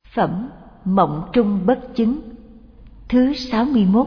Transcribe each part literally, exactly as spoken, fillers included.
Phẩm Mộng Trung Bất Chứng thứ sáu mươi mốt.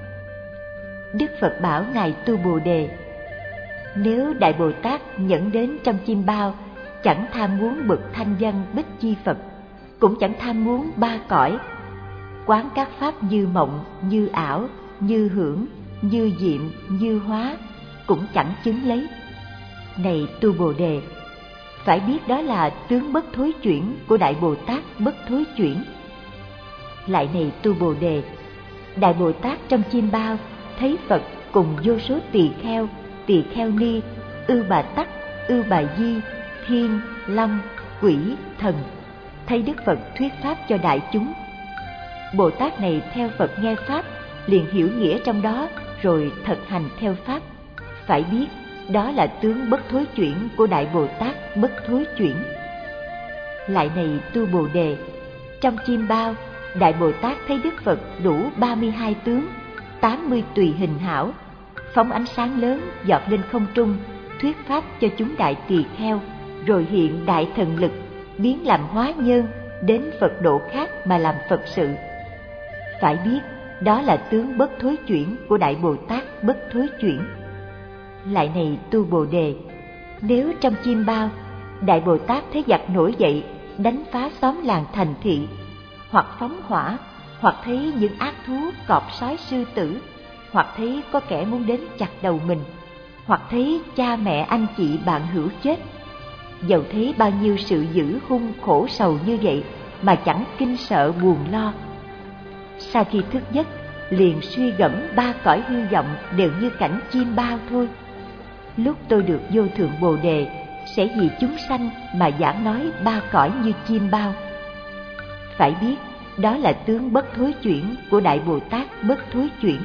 Đức Phật bảo Ngài Tu Bồ Đề: nếu Đại Bồ Tát nhẫn đến trong chim bao, chẳng tham muốn bậc thanh văn bích chi Phật, cũng chẳng tham muốn ba cõi, quán các pháp như mộng, như ảo, như hưởng, như diệm, như hóa, cũng chẳng chứng lấy. Này Tu Bồ Đề, phải biết đó là tướng bất thối chuyển của Đại Bồ Tát bất thối chuyển. Lại này Tu Bồ Đề, Đại Bồ Tát trong chim bao thấy Phật cùng vô số tỳ kheo, tỳ kheo ni, ưu bà tắc, ưu bà di, thiên, long, quỷ, thần, thấy Đức Phật thuyết pháp cho đại chúng. Bồ Tát này theo Phật nghe pháp, liền hiểu nghĩa trong đó, rồi thực hành theo pháp. Phải biết đó là tướng bất thối chuyển của Đại Bồ Tát bất thối chuyển. Lại này Tu Bồ Đề, trong chim bao, Đại Bồ Tát thấy Đức Phật đủ ba mươi hai tướng, tám mươi tùy hình hảo, phóng ánh sáng lớn giọt lên không trung, thuyết pháp cho chúng đại tỳ kheo, rồi hiện đại thần lực, biến làm hóa nhân, đến Phật độ khác mà làm Phật sự. Phải biết đó là tướng bất thối chuyển của Đại Bồ Tát bất thối chuyển. Lại này Tu Bồ Đề, nếu trong chim bao, Đại Bồ Tát thấy giặc nổi dậy, đánh phá xóm làng thành thị, hoặc phóng hỏa, hoặc thấy những ác thú cọp sói sư tử, hoặc thấy có kẻ muốn đến chặt đầu mình, hoặc thấy cha mẹ anh chị bạn hữu chết, dầu thấy bao nhiêu sự dữ hung khổ sầu như vậy mà chẳng kinh sợ buồn lo. Sau khi thức giấc, liền suy gẫm ba cõi hư vọng đều như cảnh chim bao thôi. Lúc tôi được vô thượng Bồ Đề, sẽ vì chúng sanh mà giảng nói ba cõi như chim bao. Phải biết đó là tướng bất thối chuyển của Đại Bồ Tát bất thối chuyển.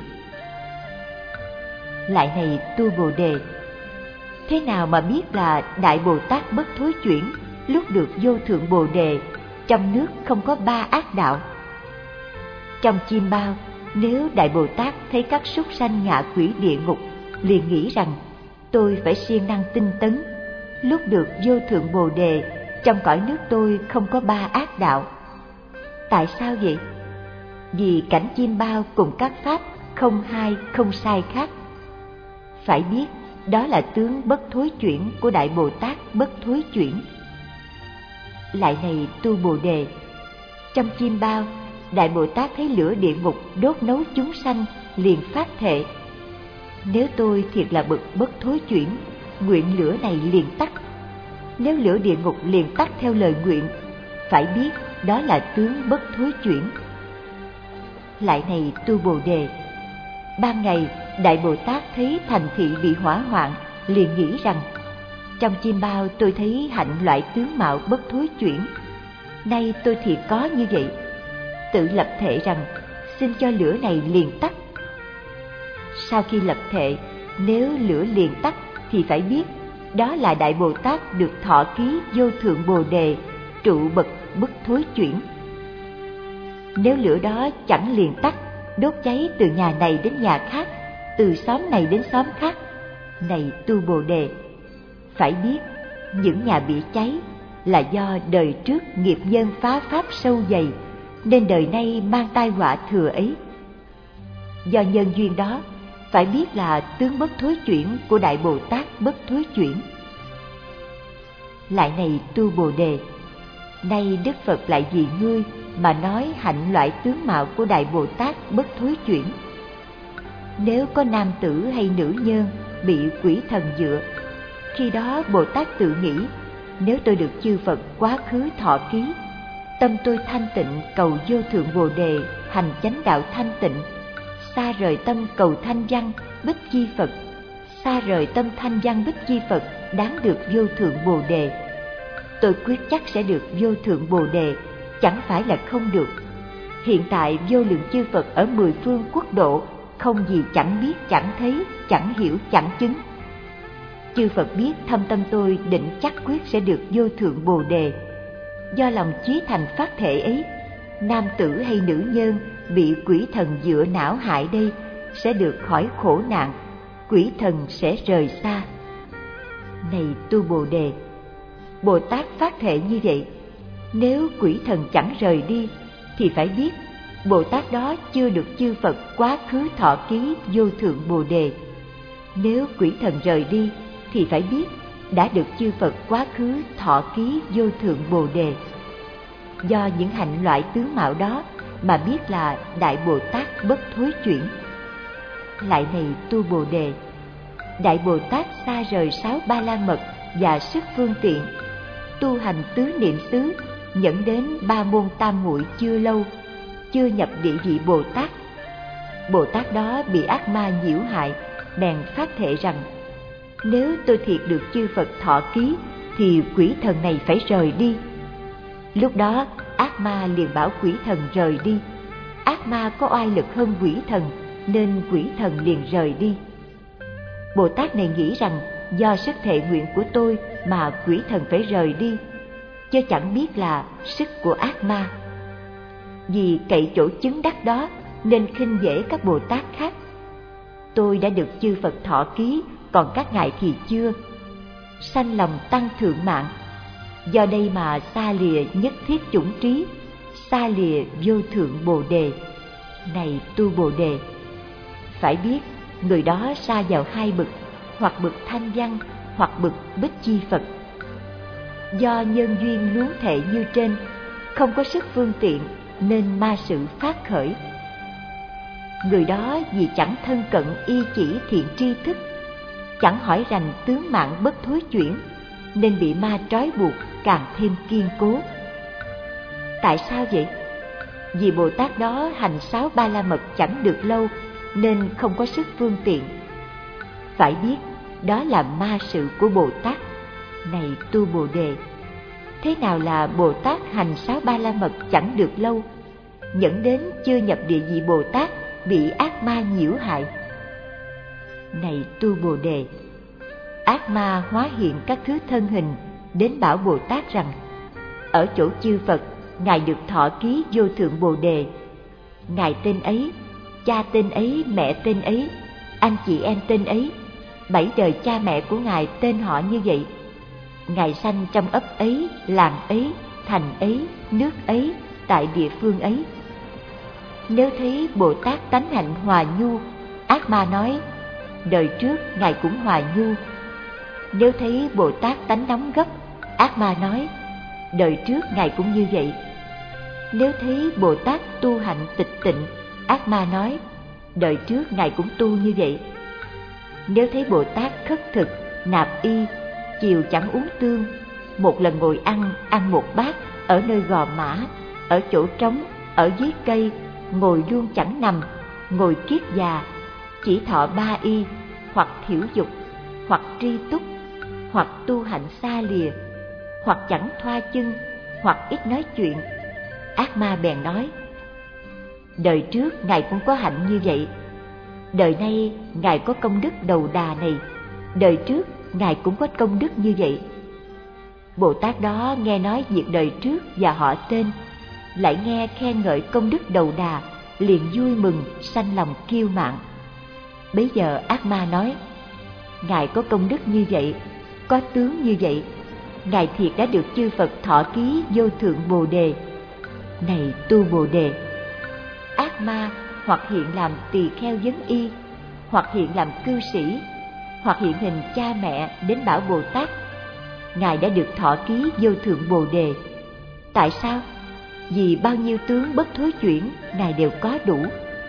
Lại này Tu Bồ Đề, thế nào mà biết là Đại Bồ Tát bất thối chuyển lúc được vô thượng Bồ Đề, trong nước không có ba ác đạo? Trong chim bao, nếu Đại Bồ Tát thấy các súc sanh ngạ quỷ địa ngục, liền nghĩ rằng tôi phải siêng năng tinh tấn. Lúc được vô thượng Bồ Đề, trong cõi nước tôi không có ba ác đạo. Tại sao vậy? Vì cảnh chim bao cùng các pháp không hai không sai khác. Phải biết đó là tướng bất thối chuyển của Đại Bồ Tát bất thối chuyển. Lại này Tu Bồ Đề, trong chim bao, Đại Bồ Tát thấy lửa địa ngục đốt nấu chúng sanh, liền phát thệ: nếu tôi thiệt là bậc bất thối chuyển, nguyện lửa này liền tắt. Nếu lửa địa ngục liền tắt theo lời nguyện, phải biết đó là tướng bất thối chuyển. Lại này Tu Bồ Đề, ban ngày Đại Bồ Tát thấy thành thị bị hỏa hoạn, liền nghĩ rằng trong chim bao tôi thấy hạnh loại tướng mạo bất thối chuyển, nay tôi thiệt có như vậy, tự lập thệ rằng xin cho lửa này liền tắt. Sau khi lập thệ, nếu lửa liền tắt thì phải biết đó là Đại Bồ Tát được thọ ký vô thượng Bồ Đề, trụ bậc bất thối chuyển. Nếu lửa đó chẳng liền tắt, đốt cháy từ nhà này đến nhà khác, từ xóm này đến xóm khác, này Tu Bồ Đề, phải biết những nhà bị cháy là do đời trước nghiệp nhân phá pháp sâu dày, nên đời nay mang tai họa thừa ấy. Do nhân duyên đó, phải biết là tướng bất thối chuyển của Đại Bồ Tát bất thối chuyển. Lại này Tu Bồ Đề, nay Đức Phật lại vì ngươi mà nói hạnh loại tướng mạo của Đại Bồ Tát bất thối chuyển. Nếu có nam tử hay nữ nhân bị quỷ thần dựa, khi đó Bồ Tát tự nghĩ: nếu tôi được chư Phật quá khứ thọ ký, tâm tôi thanh tịnh cầu vô thượng Bồ Đề, hành chánh đạo thanh tịnh, xa rời tâm cầu thanh văn bích chi Phật, xa rời tâm thanh văn bích chi Phật đáng được vô thượng Bồ Đề, tôi quyết chắc sẽ được vô thượng Bồ Đề, chẳng phải là không được. Hiện tại vô lượng chư Phật ở mười phương quốc độ, không gì chẳng biết, chẳng thấy, chẳng hiểu, chẳng chứng. Chư Phật biết thâm tâm tôi định chắc quyết sẽ được vô thượng Bồ Đề. Do lòng chí thành phát thể ấy, nam tử hay nữ nhân bị quỷ thần dựa não hại đây sẽ được khỏi khổ nạn, quỷ thần sẽ rời xa. Này Tu Bồ Đề, Bồ Tát phát thệ như vậy, Nếu quỷ thần chẳng rời đi thì phải biết Bồ Tát đó chưa được chư Phật quá khứ thọ ký vô thượng Bồ Đề. Nếu quỷ thần rời đi thì phải biết đã được chư Phật quá khứ thọ ký vô thượng Bồ Đề. Do những hạnh loại tướng mạo đó mà biết là Đại Bồ Tát bất thối chuyển. Lại này tu Bồ Đề, Đại Bồ Tát xa rời sáu ba la mật và sức phương tiện, tu hành tứ niệm xứ, nhẫn đến ba môn tam muội chưa lâu, chưa nhập địa vị Bồ Tát. Bồ Tát đó bị ác ma nhiễu hại, bèn phát thệ rằng: nếu tôi thiệt được chư Phật thọ ký thì quỷ thần này phải rời đi. Lúc đó ác ma liền bảo quỷ thần rời đi. Ác ma có oai lực hơn quỷ thần nên quỷ thần liền rời đi. Bồ Tát này nghĩ rằng do sức thệ nguyện của tôi mà quỷ thần phải rời đi, chứ chẳng biết là sức của ác ma. Vì cậy chỗ chứng đắc đó nên khinh dễ các Bồ Tát khác. Tôi đã được chư Phật thọ ký, còn các ngài thì chưa. Sanh lòng tăng thượng mạng, do đây mà xa lìa nhất thiết chủng trí, xa lìa vô thượng Bồ Đề. Này tu Bồ Đề, phải biết người đó sa vào hai bậc, hoặc bậc thanh văn, hoặc bậc bích chi Phật. Do nhân duyên luống thệ như trên, không có sức phương tiện nên ma sự phát khởi. Người đó vì chẳng thân cận y chỉ thiện tri thức, chẳng hỏi rành tướng mạng bất thối chuyển, nên bị ma trói buộc càng thêm kiên cố. Tại sao vậy? Vì Bồ Tát đó hành sáu ba la mật chẳng được lâu nên không có sức phương tiện. Phải biết đó là ma sự của Bồ Tát. Này tu Bồ Đề, thế nào là Bồ Tát hành sáu ba la mật chẳng được lâu, dẫn đến chưa nhập địa vị Bồ Tát bị ác ma nhiễu hại? Này tu Bồ Đề, ác ma hóa hiện các thứ thân hình đến bảo Bồ Tát rằng: ở chỗ chư Phật, ngài được thọ ký vô thượng Bồ Đề. Ngài tên ấy, cha tên ấy, mẹ tên ấy, anh chị em tên ấy, bảy đời cha mẹ của ngài tên họ như vậy. Ngài sanh trong ấp ấy, làng ấy, thành ấy, nước ấy, tại địa phương ấy. Nếu thấy Bồ Tát tánh hạnh hòa nhu, ác ma nói: đời trước ngài cũng hòa nhu. Nếu thấy Bồ Tát tánh nóng gấp, ác ma nói: đời trước ngài cũng như vậy. Nếu thấy Bồ Tát tu hạnh tịch tịnh, ác ma nói: đời trước ngài cũng tu như vậy. Nếu thấy Bồ Tát khất thực, nạp y, chiều chẳng uống tương, một lần ngồi ăn, ăn một bát, ở nơi gò mã, ở chỗ trống, ở dưới cây, ngồi luôn chẳng nằm, ngồi kiết già, chỉ thọ ba y, hoặc thiểu dục, hoặc tri túc, hoặc tu hạnh xa lìa, hoặc chẳng thoa chân, hoặc ít nói chuyện, ác ma bèn nói: đời trước ngài cũng có hạnh như vậy, đời nay ngài có công đức đầu đà này, đời trước ngài cũng có công đức như vậy. Bồ Tát đó nghe nói việc đời trước và họ tên, lại nghe khen ngợi công đức đầu đà, liền vui mừng, sanh lòng kiêu mạn. Bấy giờ ác ma nói: ngài có công đức như vậy, có tướng như vậy, ngài thiệt đã được chư Phật thọ ký vô thượng Bồ Đề. Này tu Bồ Đề, ác ma hoặc hiện làm tỳ kheo vấn y, hoặc hiện làm cư sĩ, hoặc hiện hình cha mẹ đến bảo Bồ Tát: ngài đã được thọ ký vô thượng Bồ Đề. Tại sao? Vì bao nhiêu tướng bất thối chuyển ngài đều có đủ.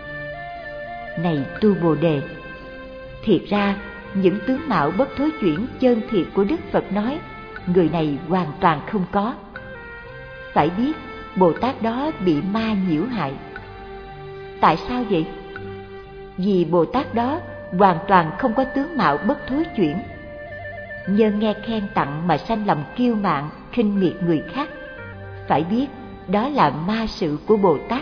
Này tu Bồ Đề, thiệt ra những tướng mạo bất thối chuyển chân thiệt của Đức Phật nói, người này hoàn toàn không có. Phải biết Bồ Tát đó bị ma nhiễu hại. Tại sao vậy? Vì Bồ Tát đó hoàn toàn không có tướng mạo bất thối chuyển. Nhân nghe khen tặng mà sanh lòng kiêu mạn, khinh miệt người khác. Phải biết đó là ma sự của Bồ Tát.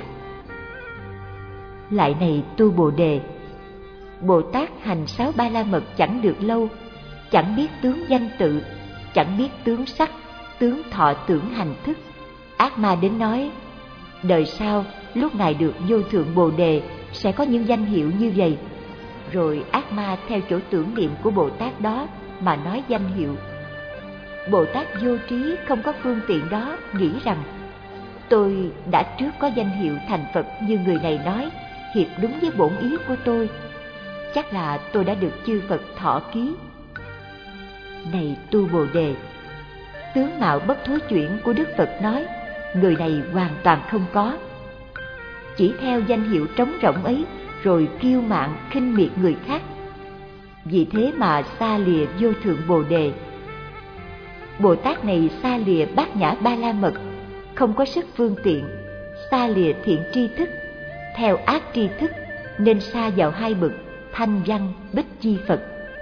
Lại này tu Bồ Đề, Bồ Tát hành sáu ba la mật chẳng được lâu, chẳng biết tướng danh tự, chẳng biết tướng sắc, tướng thọ tưởng hành thức. Ác ma đến nói: đời sau lúc ngài được vô thượng Bồ Đề sẽ có những danh hiệu như vậy. Rồi ác ma theo chỗ tưởng niệm của Bồ Tát đó mà nói danh hiệu. Bồ Tát vô trí không có phương tiện đó nghĩ rằng tôi đã trước có danh hiệu thành Phật như người này nói, hiệp đúng với bổn ý của tôi, chắc là tôi đã được chư Phật thọ ký. Này tu Bồ Đề, tướng mạo bất thối chuyển của Đức Phật nói, người này hoàn toàn không có. Chỉ theo danh hiệu trống rỗng ấy rồi kiêu mạn khinh miệt người khác, vì thế mà xa lìa vô thượng Bồ Đề. Bồ Tát này xa lìa bát nhã ba la mật, không có sức phương tiện, xa lìa thiện tri thức, theo ác tri thức, nên sa vào hai bậc thanh văn bích chi Phật.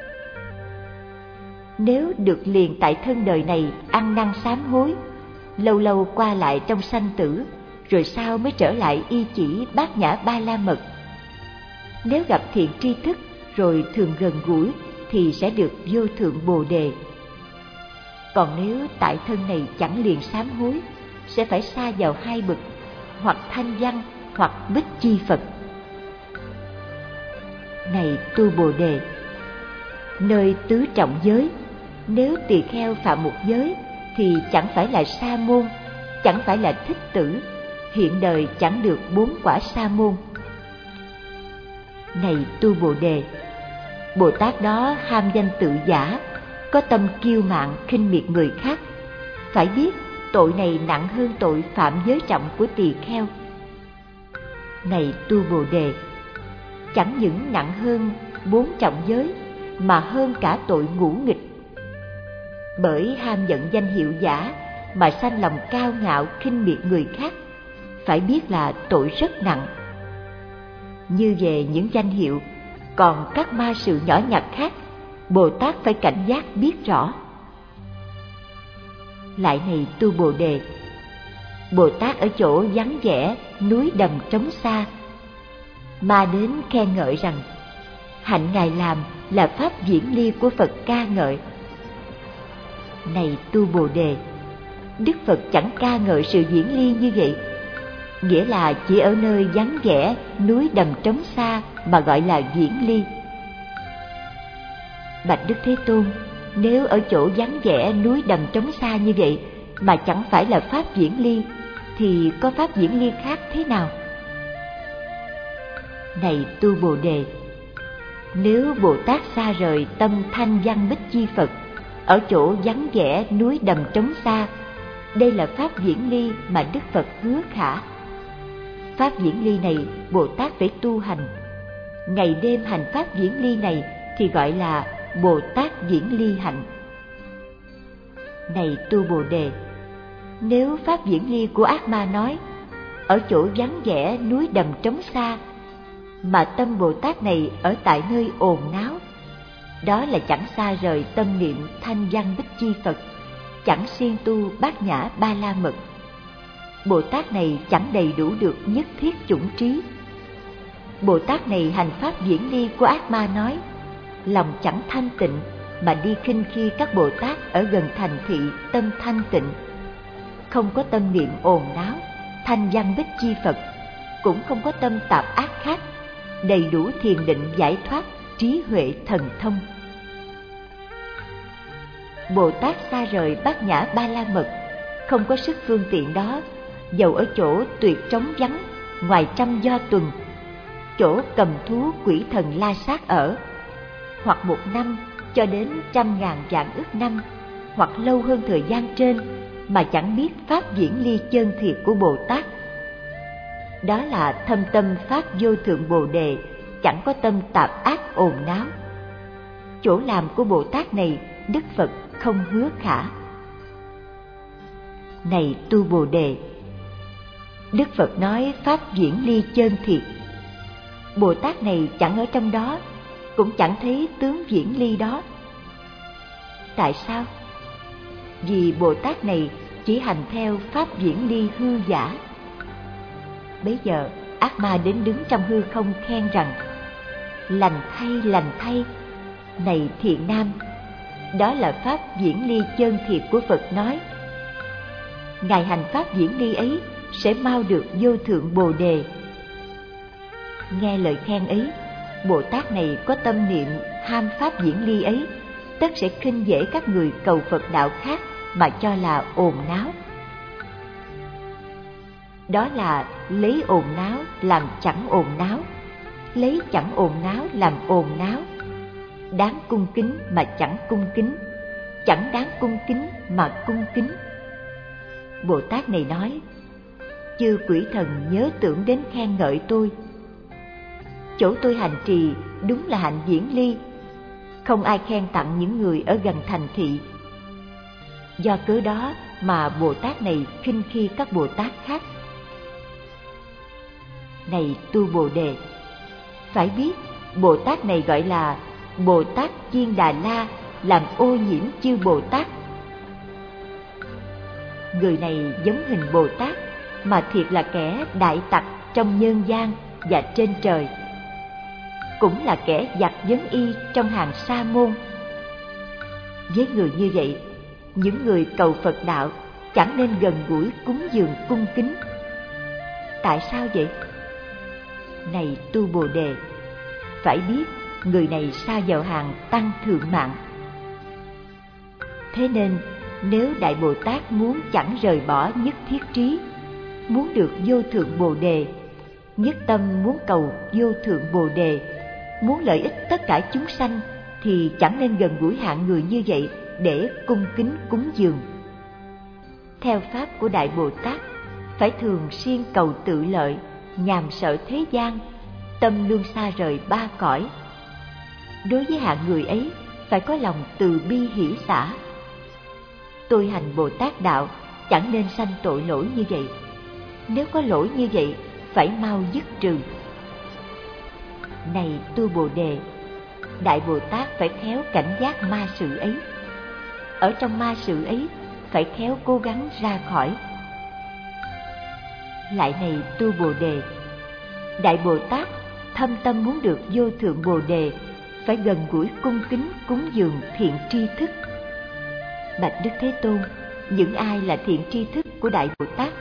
Nếu được liền tại thân đời này ăn năn sám hối, lâu lâu qua lại trong sanh tử, rồi sau mới trở lại y chỉ bát nhã ba la mật. Nếu gặp thiện tri thức rồi thường gần gũi thì sẽ được vô thượng Bồ Đề. Còn nếu tại thân này chẳng liền sám hối, sẽ phải sa vào hai bậc hoặc thanh văn hoặc bích chi Phật. Này tu Bồ Đề, nơi tứ trọng giới, nếu tỳ kheo phạm một giới thì chẳng phải là sa môn, chẳng phải là thích tử, hiện đời chẳng được bốn quả sa môn. Này tu Bồ Đề, Bồ Tát đó ham danh tự giả, có tâm kiêu mạn khinh miệt người khác, phải biết tội này nặng hơn tội phạm giới trọng của tỳ kheo. Này tu Bồ Đề, chẳng những nặng hơn bốn trọng giới mà hơn cả tội ngũ nghịch. Bởi ham giận danh hiệu giả mà sanh lòng cao ngạo khinh miệt người khác, phải biết là tội rất nặng. Như về những danh hiệu, còn các ma sự nhỏ nhặt khác, Bồ Tát phải cảnh giác biết rõ. Lại này tu Bồ Đề, Bồ Tát ở chỗ vắng vẻ, núi đầm trống xa, ma đến khen ngợi rằng hạnh Ngài làm là pháp diễn ly của Phật ca ngợi. Này tu Bồ Đề, Đức Phật chẳng ca ngợi sự diễn ly như vậy, nghĩa là chỉ ở nơi vắng vẻ, núi đầm trống xa mà gọi là diễn ly. Bạch Đức Thế Tôn, nếu ở chỗ vắng vẻ, núi đầm trống xa như vậy mà chẳng phải là pháp diễn ly, thì có pháp diễn ly khác thế nào? Này tu Bồ Đề, nếu Bồ Tát xa rời tâm thanh văn bích chi Phật, ở chỗ vắng vẻ, núi đầm trống xa, đây là pháp diễn ly mà Đức Phật hứa khả. Pháp diễn ly này Bồ Tát phải tu hành, ngày đêm hành pháp diễn ly này thì gọi là Bồ Tát diễn ly hạnh. Này tu Bồ Đề, nếu pháp diễn ly của ác ma nói, ở chỗ vắng vẻ, núi đầm trống xa, mà tâm Bồ Tát này ở tại nơi ồn náo, đó là chẳng xa rời tâm niệm thanh văn bích chi Phật, chẳng siêng tu bát nhã ba la mật. Bồ Tát này chẳng đầy đủ được nhất thiết chủng trí. Bồ Tát này hành pháp diễn ly của ác ma nói, lòng chẳng thanh tịnh mà đi khinh khi các Bồ Tát ở gần thành thị tâm thanh tịnh, không có tâm niệm ồn náo thanh văn bích chi Phật, cũng không có tâm tạp ác khác, đầy đủ thiền định giải thoát, trí huệ thần thông. Bồ Tát xa rời bát nhã ba la mật, không có sức phương tiện đó, dầu ở chỗ tuyệt trống vắng, ngoài trăm do tuần, chỗ cầm thú quỷ thần la sát ở, hoặc một năm cho đến trăm ngàn vạn ức năm, hoặc lâu hơn thời gian trên, mà chẳng biết pháp diễn ly chân thiệt của Bồ Tát. Đó là thâm tâm pháp vô thượng Bồ Đề, chẳng có tâm tạp ác ồn náo. Chỗ làm của Bồ Tát này Đức Phật không hứa khả. Này tu Bồ Đề, Đức Phật nói pháp diễn ly chân thiệt, Bồ Tát này chẳng ở trong đó, cũng chẳng thấy tướng diễn ly đó. Tại sao? Vì Bồ Tát này chỉ hành theo pháp diễn ly hư giả. Bấy giờ ác ma đến đứng trong hư không khen rằng, lành thay, lành thay, này thiện nam, đó là pháp diễn ly chân thiệt của Phật nói. Ngài hành pháp diễn ly ấy sẽ mau được vô thượng Bồ Đề. Nghe lời khen ấy, Bồ Tát này có tâm niệm ham pháp diễn ly ấy, tất sẽ khinh dễ các người cầu Phật đạo khác mà cho là ồn náo. Đó là lấy ồn náo làm chẳng ồn náo, lấy chẳng ồn náo làm ồn náo, đáng cung kính mà chẳng cung kính, chẳng đáng cung kính mà cung kính. Bồ Tát này nói, chư quỷ thần nhớ tưởng đến khen ngợi tôi. Chỗ tôi hành trì đúng là hạnh viễn ly, không ai khen tặng những người ở gần thành thị. Do cớ đó mà Bồ Tát này khinh khi các Bồ Tát khác. Này tu Bồ Đề, phải biết Bồ Tát này gọi là Bồ Tát Chiên Đà La, làm ô nhiễm chư Bồ Tát. Người này giống hình Bồ Tát, mà thiệt là kẻ đại tặc trong nhân gian và trên trời, cũng là kẻ giặc vấn y trong hàng sa môn. Với người như vậy, những người cầu Phật đạo chẳng nên gần gũi cúng dường cung kính. Tại sao vậy? Này tu Bồ Đề, phải biết người này sa vào hàng tăng thượng mạng. Thế nên nếu Đại Bồ Tát muốn chẳng rời bỏ nhất thiết trí, muốn được vô thượng Bồ Đề, nhất tâm muốn cầu vô thượng Bồ Đề, muốn lợi ích tất cả chúng sanh, thì chẳng nên gần gũi hạng người như vậy để cung kính cúng dường. Theo pháp của Đại Bồ Tát, phải thường siêng cầu tự lợi, nhàm sợ thế gian, tâm luôn xa rời ba cõi. Đối với hạng người ấy, phải có lòng từ bi hỷ xả. Tôi hành Bồ Tát đạo chẳng nên sanh tội lỗi như vậy. Nếu có lỗi như vậy, phải mau dứt trừ. Này tu Bồ Đề, Đại Bồ Tát phải khéo cảnh giác ma sự ấy. Ở trong ma sự ấy, phải khéo cố gắng ra khỏi. Lại này tu Bồ Đề, Đại Bồ Tát thâm tâm muốn được vô thượng Bồ Đề, phải gần gũi cung kính cúng dường thiện tri thức. Bạch Đức Thế Tôn, những ai là thiện tri thức của Đại Bồ Tát?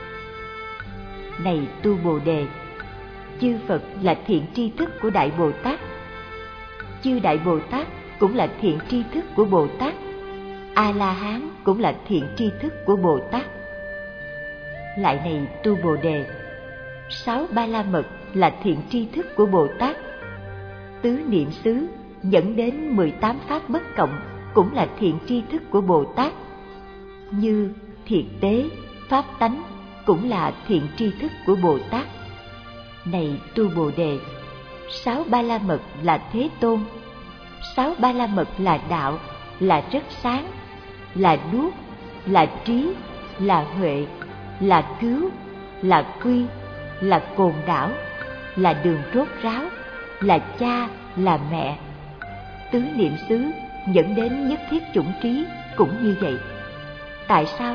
Này tu Bồ Đề, chư Phật là thiện tri thức của Đại Bồ Tát. Chư Đại Bồ Tát cũng là thiện tri thức của Bồ Tát. A-la-hán cũng là thiện tri thức của Bồ Tát. Lại này tu Bồ Đề, sáu ba la mật là thiện tri thức của Bồ Tát. Tứ niệm xứ dẫn đến mười tám pháp bất cộng cũng là thiện tri thức của Bồ Tát. Như thiệt tế, pháp tánh cũng là thiện tri thức của Bồ Tát. Này tu Bồ Đề, sáu ba la mật là Thế Tôn. Sáu ba la mật là đạo, là rất sáng, là đuốc, là trí, là huệ, là cứu, là quy, là cồn đảo, là đường rốt ráo, là cha, là mẹ. Tứ niệm xứ dẫn đến nhất thiết chủng trí cũng như vậy. Tại sao?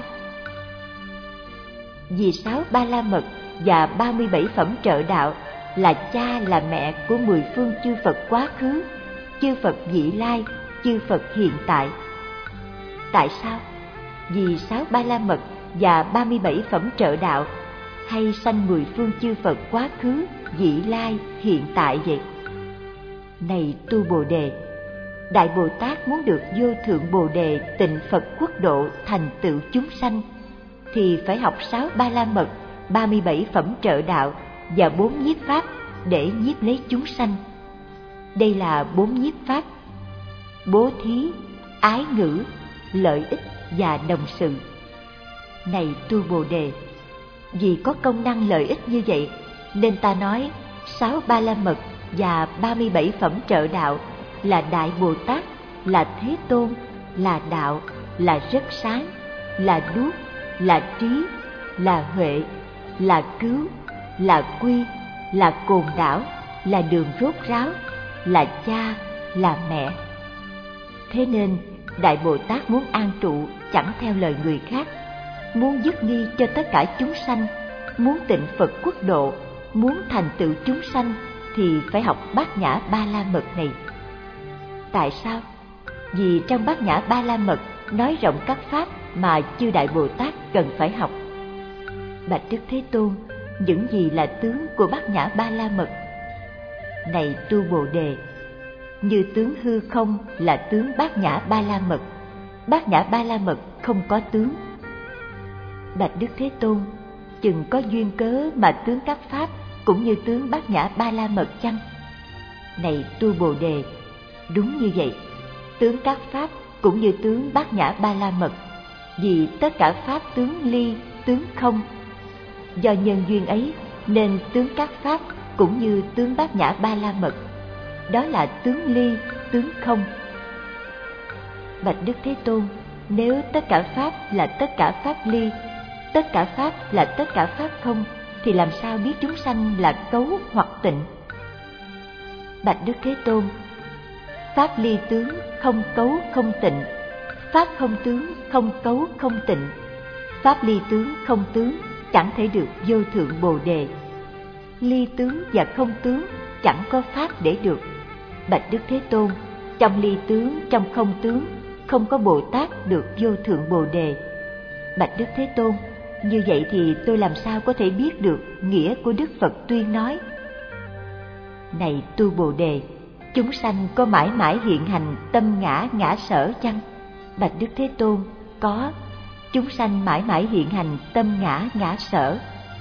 Vì sáu ba la mật và ba mươi bảy phẩm trợ đạo là cha là mẹ của mười phương chư Phật quá khứ, chư Phật vị lai, chư Phật hiện tại. Tại sao? Vì sáu ba la mật và ba mươi bảy phẩm trợ đạo hay sanh mười phương chư Phật quá khứ, vị lai, hiện tại vậy. Này tu Bồ Đề, Đại Bồ Tát muốn được vô thượng Bồ Đề tịnh Phật quốc độ thành tựu chúng sanh, thì phải học sáu ba la mật, ba mươi bảy phẩm trợ đạo và bốn nhiếp pháp để nhiếp lấy chúng sanh. Đây là bốn nhiếp pháp: bố thí, ái ngữ, lợi ích và đồng sự. Này tu Bồ Đề, vì có công năng lợi ích như vậy, nên ta nói sáu ba la mật và ba mươi bảy phẩm trợ đạo là Đại Bồ Tát, là Thế Tôn, là đạo, là rất sáng, là đuốc, là trí, là huệ, là cứu, là quy, là cồn đảo, là đường rốt ráo, là cha, là mẹ. Thế nên Đại Bồ Tát muốn an trụ chẳng theo lời người khác, muốn dứt nghi cho tất cả chúng sanh, muốn tịnh Phật quốc độ, muốn thành tựu chúng sanh, thì phải học Bát Nhã Ba La Mật này. Tại sao? Vì trong Bát Nhã Ba La Mật nói rộng các pháp mà chư Đại Bồ Tát cần phải học. Bạch Đức Thế Tôn, những gì là tướng của Bát Nhã Ba La Mật? Này tu Bồ Đề, như tướng hư không là tướng Bát Nhã Ba La Mật, Bát Nhã Ba La Mật không có tướng. Bạch Đức Thế Tôn, chừng có duyên cớ mà tướng các pháp cũng như tướng Bát Nhã Ba La Mật chăng? Này tu Bồ Đề, đúng như vậy, tướng các pháp cũng như tướng Bát Nhã Ba La Mật, vì tất cả pháp tướng ly, tướng không. Do nhân duyên ấy nên tướng các pháp cũng như tướng Bát Nhã Ba La Mật, đó là tướng ly, tướng không. Bạch Đức Thế Tôn, nếu tất cả pháp là tất cả pháp ly, tất cả pháp là tất cả pháp không, thì làm sao biết chúng sanh là cấu hoặc tịnh? Bạch Đức Thế Tôn, pháp ly tướng không cấu không tịnh, pháp không tướng không cấu không tịnh, pháp ly tướng không tướng chẳng thể được vô thượng Bồ Đề. Ly tướng và không tướng chẳng có pháp để được. Bạch Đức Thế Tôn, trong ly tướng, trong không tướng, không có Bồ Tát được vô thượng Bồ Đề. Bạch Đức Thế Tôn, như vậy thì tôi làm sao có thể biết được nghĩa của Đức Phật tuyên nói? Này tu Bồ Đề, chúng sanh có mãi mãi hiện hành tâm ngã ngã sở chăng? Bạch Đức Thế Tôn, có. Chúng sanh mãi mãi hiện hành tâm ngã ngã sở.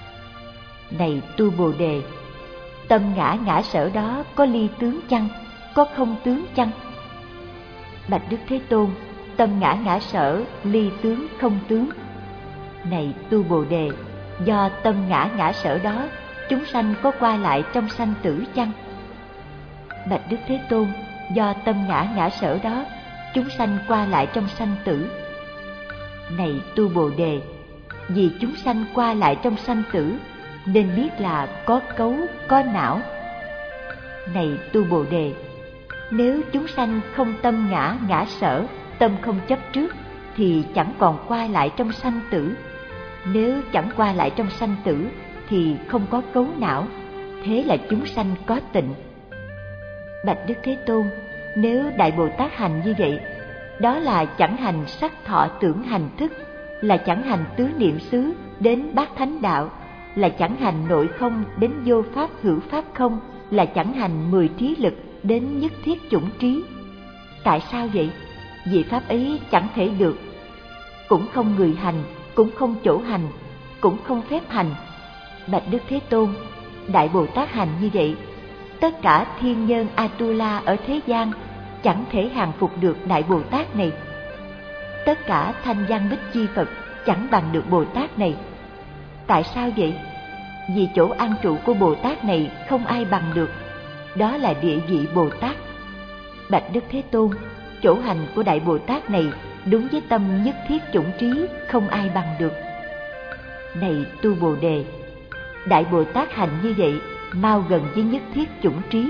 Này tu Bồ Đề, tâm ngã ngã sở đó có ly tướng chăng? Có không tướng chăng? Bạch Đức Thế Tôn, tâm ngã ngã sở ly tướng không tướng. Này tu Bồ Đề, do tâm ngã ngã sở đó, chúng sanh có qua lại trong sanh tử chăng? Bạch Đức Thế Tôn, do tâm ngã ngã sở đó, chúng sanh qua lại trong sanh tử. Này tu Bồ Đề, vì chúng sanh qua lại trong sanh tử, nên biết là có cấu, có não. Này tu Bồ Đề, nếu chúng sanh không tâm ngã ngã sở, tâm không chấp trước, thì chẳng còn qua lại trong sanh tử. Nếu chẳng qua lại trong sanh tử, thì không có cấu não, thế là chúng sanh có tịnh. Bạch Đức Thế Tôn, nếu Đại Bồ Tát hành như vậy, đó là chẳng hành sắc thọ tưởng hành thức, là chẳng hành tứ niệm xứ đến bát thánh đạo, là chẳng hành nội không đến vô pháp hữu pháp không, là chẳng hành mười trí lực đến nhất thiết chủng trí. Tại sao vậy? Vì pháp ấy chẳng thể được, cũng không người hành, cũng không chỗ hành, cũng không phép hành. Bạch Đức Thế Tôn, Đại Bồ Tát hành như vậy, tất cả thiên nhân Atula ở thế gian chẳng thể hàng phục được Đại Bồ Tát này. Tất cả thanh văn bích chi Phật chẳng bằng được Bồ Tát này. Tại sao vậy? Vì chỗ an trụ của Bồ Tát này không ai bằng được, đó là địa vị Bồ Tát. Bạch Đức Thế Tôn, chỗ hành của Đại Bồ Tát này đúng với tâm nhất thiết chủng trí, không ai bằng được. Này tu Bồ Đề, Đại Bồ Tát hành như vậy mau gần với nhất thiết chủng trí.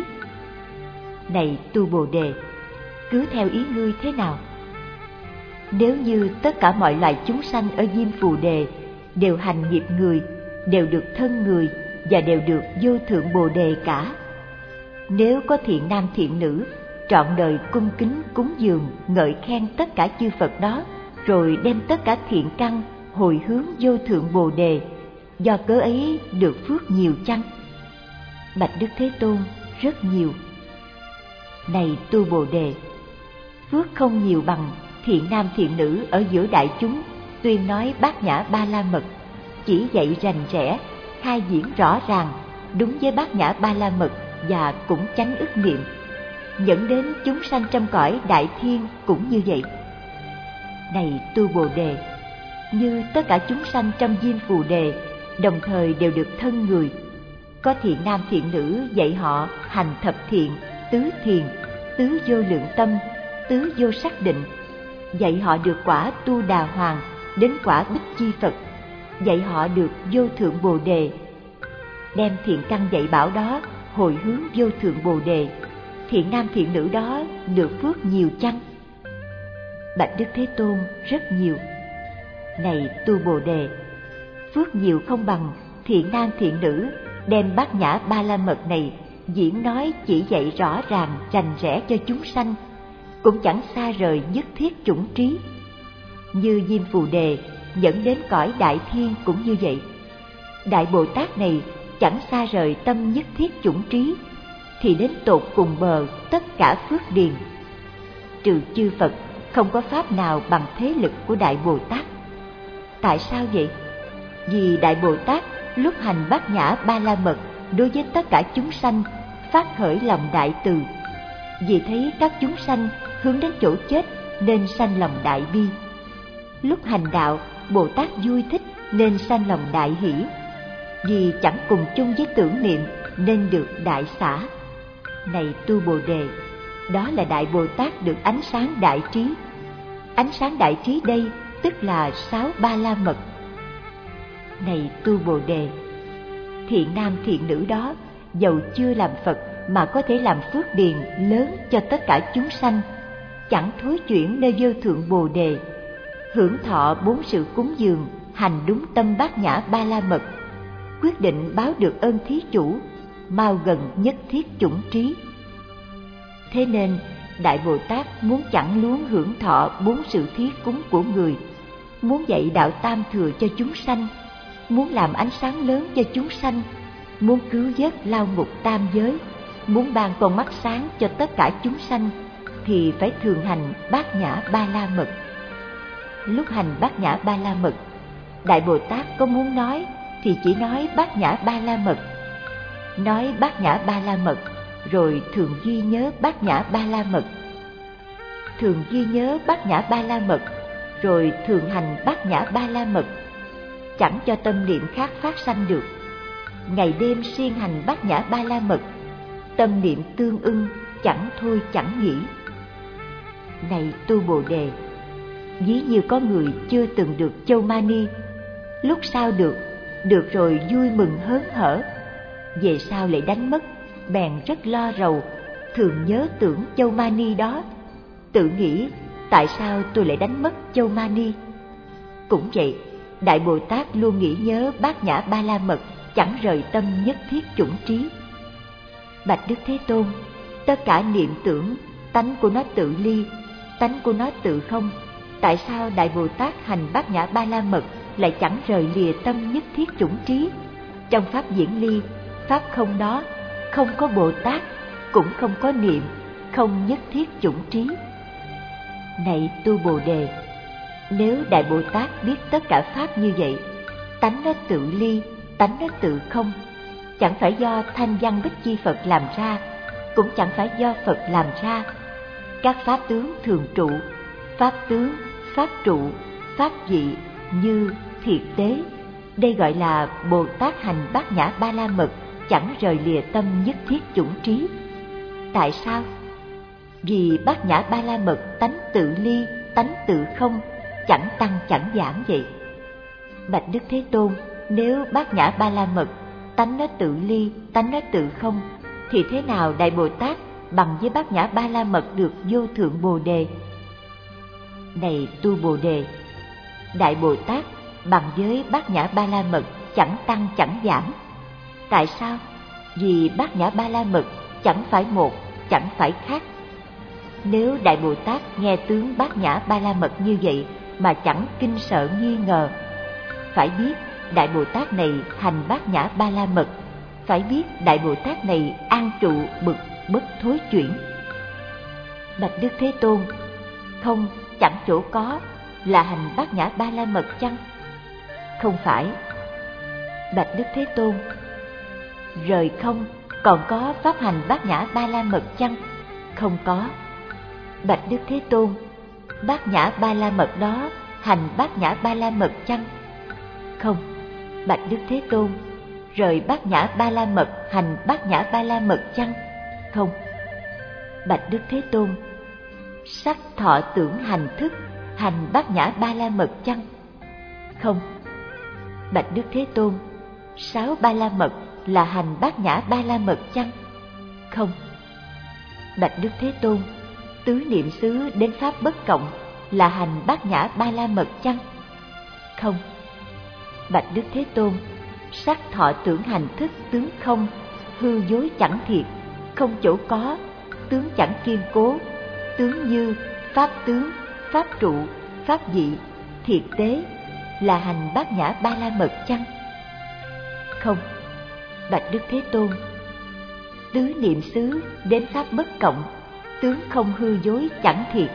Này tu Bồ Đề, cứ theo ý ngươi thế nào? Nếu như tất cả mọi loài chúng sanh ở Diêm Phù Đề đều hành nghiệp người, đều được thân người và đều được vô thượng Bồ Đề cả. Nếu có thiện nam thiện nữ trọn đời cung kính cúng dường ngợi khen tất cả chư Phật đó, rồi đem tất cả thiện căn hồi hướng vô thượng Bồ Đề, do cớ ấy được phước nhiều chăng? Bạch Đức Thế Tôn, rất nhiều. Này tu Bồ Đề, phước không nhiều bằng thiện nam thiện nữ ở giữa đại chúng tuyên nói Bát Nhã Ba La Mật, chỉ dạy rành rẽ, khai diễn rõ ràng, đúng với Bát Nhã Ba La Mật và cũng chánh ức niệm, dẫn đến chúng sanh trong cõi đại thiên cũng như vậy. Này tu Bồ Đề, như tất cả chúng sanh trong Diêm Phù Đề đồng thời đều được thân người, có thiện nam thiện nữ dạy họ hành thập thiện, tứ thiền, tứ vô lượng tâm, tứ vô sắc định, dạy họ được quả Tu Đà Hoàng đến quả Bích Chi Phật, dạy họ được vô thượng Bồ Đề. Đem thiện căn dạy bảo đó hồi hướng vô thượng Bồ Đề, thiện nam thiện nữ đó được phước nhiều chăng? Bạch Đức Thế Tôn, rất nhiều. Này tu Bồ Đề, phước nhiều không bằng thiện nam thiện nữ đem Bát Nhã Ba La Mật này diễn nói chỉ dạy rõ ràng rành rẽ cho chúng sanh, cũng chẳng xa rời nhất thiết chủng trí. Như Diêm Phù Đề dẫn đến cõi đại thiên cũng như vậy. Đại Bồ Tát này chẳng xa rời tâm nhất thiết chủng trí, thì đến tột cùng bờ tất cả phước điền. Trừ chư Phật, không có pháp nào bằng thế lực của Đại Bồ Tát. Tại sao vậy? Vì Đại Bồ Tát lúc hành Bát Nhã Ba La Mật đối với tất cả chúng sanh phát khởi lòng đại từ. Vì thấy các chúng sanh hướng đến chỗ chết nên sanh lòng đại bi. Lúc hành đạo, Bồ Tát vui thích nên sanh lòng đại hỷ. Vì chẳng cùng chung với tưởng niệm nên được đại xả. Này tu Bồ Đề, đó là Đại Bồ Tát được ánh sáng đại trí. Ánh sáng đại trí đây tức là sáu ba la mật. Này tu Bồ Đề, thiện nam thiện nữ đó dầu chưa làm Phật mà có thể làm phước điền lớn cho tất cả chúng sanh, chẳng thối chuyển nơi vô thượng Bồ Đề, hưởng thọ bốn sự cúng dường, hành đúng tâm Bát Nhã Ba La Mật, quyết định báo được ơn thí chủ, mau gần nhất thiết chủng trí. Thế nên Đại Bồ Tát muốn chẳng luống hưởng thọ bốn sự thí cúng của người, muốn dạy đạo tam thừa cho chúng sanh, muốn làm ánh sáng lớn cho chúng sanh, muốn cứu vớt lao ngục tam giới, muốn ban con mắt sáng cho tất cả chúng sanh, thì phải thường hành Bát Nhã Ba La Mật. Lúc hành Bát Nhã Ba La Mật, Đại Bồ Tát có muốn nói thì chỉ nói Bát Nhã Ba La Mật. Nói Bát Nhã Ba La Mật rồi thường ghi nhớ Bát Nhã Ba La Mật. Thường ghi nhớ Bát Nhã Ba La Mật rồi thường hành Bát Nhã Ba La Mật, chẳng cho tâm niệm khác phát sanh được. Ngày đêm siêng hành Bát Nhã Ba La Mật, tâm niệm tương ưng, chẳng thôi chẳng nghỉ. Này tu Bồ Đề, ví như có người chưa từng được châu mani, lúc sau được, được rồi vui mừng hớn hở, về sau lại đánh mất, bèn rất lo rầu, thường nhớ tưởng châu mani đó, tự nghĩ tại sao tôi lại đánh mất châu mani. Cũng vậy, Đại Bồ Tát luôn nghĩ nhớ Bát Nhã Ba La Mật, chẳng rời tâm nhất thiết chủng trí. Bạch Đức Thế Tôn, tất cả niệm tưởng, tánh của nó tự ly, tánh của nó tự không. Tại sao Đại Bồ Tát hành Bát Nhã Ba La Mật lại chẳng rời lìa tâm nhất thiết chủng trí? Trong pháp diễn ly, pháp không đó, không có Bồ Tát, cũng không có niệm, không nhất thiết chủng trí. Này tu Bồ Đề, nếu Đại Bồ Tát biết tất cả pháp như vậy, tánh nó tự ly, tánh nó tự không, chẳng phải do Thanh Văn Bích Chi Phật làm ra, cũng chẳng phải do Phật làm ra. Các pháp tướng thường trụ, pháp tướng, pháp trụ, pháp vị như thiệt tế, đây gọi là Bồ Tát hành Bát Nhã Ba La Mật, chẳng rời lìa tâm nhất thiết chủng trí. Tại sao? Vì Bát Nhã Ba La Mật tánh tự ly, tánh tự không, chẳng tăng chẳng giảm vậy. Bạch Đức Thế Tôn, nếu Bát Nhã Ba La Mật tánh nó tự ly, tánh nó tự không, thì thế nào Đại Bồ Tát bằng với Bát Nhã Ba La Mật được vô thượng Bồ Đề? Này tu Bồ Đề, Đại Bồ Tát bằng với Bát Nhã Ba La Mật chẳng tăng chẳng giảm. Tại sao? Vì Bát Nhã Ba La Mật chẳng phải một, chẳng phải khác. Nếu Đại Bồ Tát nghe tướng Bát Nhã Ba La Mật như vậy mà chẳng kinh sợ nghi ngờ, phải biết Đại Bồ Tát này hành Bát Nhã Ba La Mật, phải biết Đại Bồ Tát này an trụ bực bất thối chuyển. Bạch Đức Thế Tôn, không, chẳng chỗ có là hành Bát Nhã Ba La Mật chăng? Không phải. Bạch Đức Thế Tôn, rời không còn có pháp hành Bát Nhã Ba La Mật chăng? Không có. Bạch Đức Thế Tôn, Bát Nhã Ba La Mật đó hành Bát Nhã Ba La Mật chăng? Không. Bạch Đức Thế Tôn, rời Bát Nhã Ba La Mật hành Bát Nhã Ba La Mật chăng? Không. Bạch Đức Thế Tôn, sắc thọ tưởng hành thức hành Bát Nhã Ba La Mật chăng? Không. Bạch Đức Thế Tôn, sáu Ba La Mật là hành Bát Nhã Ba La Mật chăng? Không. Bạch Đức Thế Tôn, tứ niệm xứ đến pháp bất cộng là hành Bát Nhã Ba La Mật chăng? Không. Bạch Đức Thế Tôn, sắc thọ tưởng hành thức tướng không, hư dối chẳng thiệt, không chỗ có, tướng chẳng kiên cố, tướng như, pháp tướng, pháp trụ, pháp vị, thiệt tế, là hành Bát Nhã Ba La Mật chăng? Không. Bạch Đức Thế Tôn, tứ niệm xứ đến pháp bất cộng, tướng không hư dối chẳng thiệt,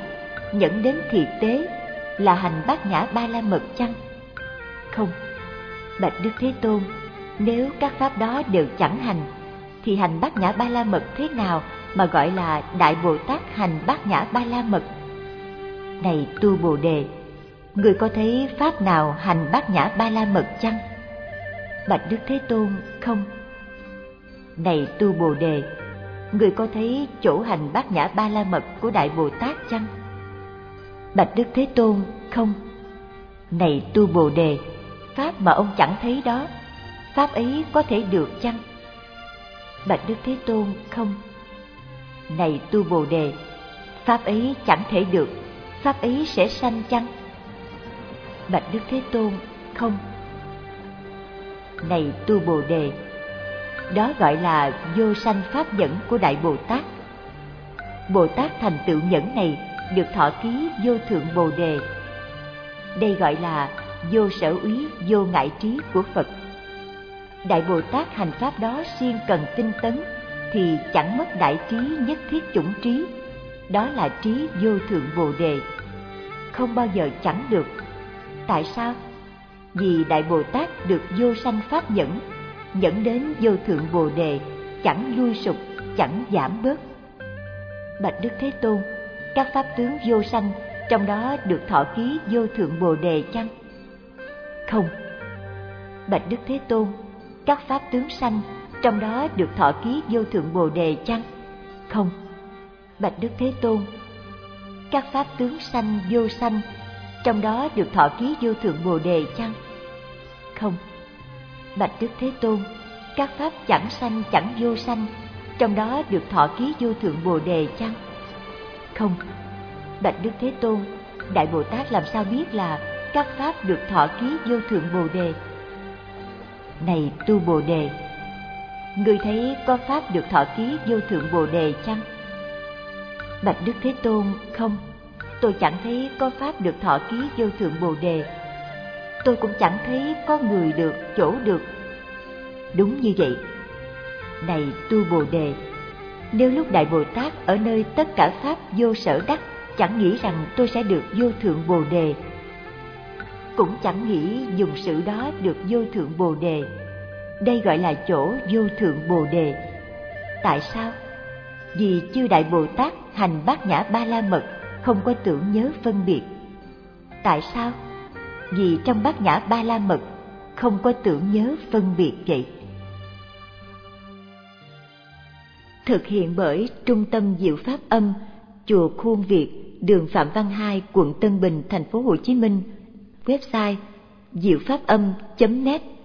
dẫn đến thiệt tế là hành bát nhã ba la mật chăng? Không. Bạch Đức Thế Tôn, nếu các pháp đó đều chẳng hành, thì hành bát nhã ba la mật thế nào mà gọi là Đại Bồ Tát hành bát nhã ba la mật? Này tu Bồ Đề, người có thấy pháp nào hành bát nhã ba la mật chăng? Bạch Đức Thế Tôn, không. Này tu Bồ Đề, người có thấy chỗ hành bát nhã ba la mật của Đại Bồ Tát chăng? Bạch Đức Thế Tôn, không. Này tu Bồ Đề, pháp mà ông chẳng thấy đó, pháp ấy có thể được chăng? Bạch Đức Thế Tôn, không. Này tu Bồ Đề, pháp ấy chẳng thể được, pháp ấy sẽ sanh chăng? Bạch Đức Thế Tôn, không. Này tu Bồ Đề, đó gọi là vô sanh pháp nhẫn của Đại Bồ Tát. Bồ Tát thành tựu nhẫn này được thọ ký vô thượng Bồ Đề. Đây gọi là vô sở úy, vô ngại trí của Phật. Đại Bồ Tát hành pháp đó siêng cần tinh tấn thì chẳng mất đại trí nhất thiết chủng trí. Đó là trí vô thượng Bồ Đề, không bao giờ chẳng được. Tại sao? Vì Đại Bồ Tát được vô sanh pháp nhẫn, nhẫn đến vô thượng Bồ Đề, chẳng lui sụp, chẳng giảm bớt. Bạch Đức Thế Tôn, các pháp tướng vô sanh trong đó được thọ ký vô thượng Bồ Đề chăng? Không. Bạch Đức Thế Tôn, các pháp tướng sanh trong đó được thọ ký vô thượng Bồ Đề chăng? Không. Bạch Đức Thế Tôn, các pháp tướng sanh vô sanh trong đó được thọ ký vô thượng Bồ Đề chăng? Không. Bạch Đức Thế Tôn, các pháp chẳng sanh chẳng vô sanh trong đó được thọ ký vô thượng Bồ Đề chăng? Không. Bạch Đức Thế Tôn, Đại Bồ Tát làm sao biết là các pháp được thọ ký vô thượng Bồ Đề? Này tu Bồ Đề, người thấy có pháp được thọ ký vô thượng Bồ Đề chăng? Bạch Đức Thế Tôn, không. Tôi chẳng thấy có pháp được thọ ký vô thượng Bồ Đề. Tôi cũng chẳng thấy có người được, chỗ được. Đúng như vậy. Này tu Bồ Đề, nếu lúc Đại Bồ Tát ở nơi tất cả pháp vô sở đắc chẳng nghĩ rằng tôi sẽ được vô thượng Bồ Đề, cũng chẳng nghĩ dùng sự đó được vô thượng Bồ Đề. Đây gọi là chỗ vô thượng Bồ Đề. Tại sao? Vì chư Đại Bồ Tát hành bát nhã ba la mật không có tưởng nhớ phân biệt. Tại sao? Vì trong bát nhã ba la mật không có tưởng nhớ phân biệt vậy. Thực hiện bởi Trung tâm Diệu Pháp Âm, Chùa Khuôn Việt, đường Phạm Văn Hai, quận Tân Bình, thành phố Hồ Chí Minh. Website diệu pháp âm chấm net.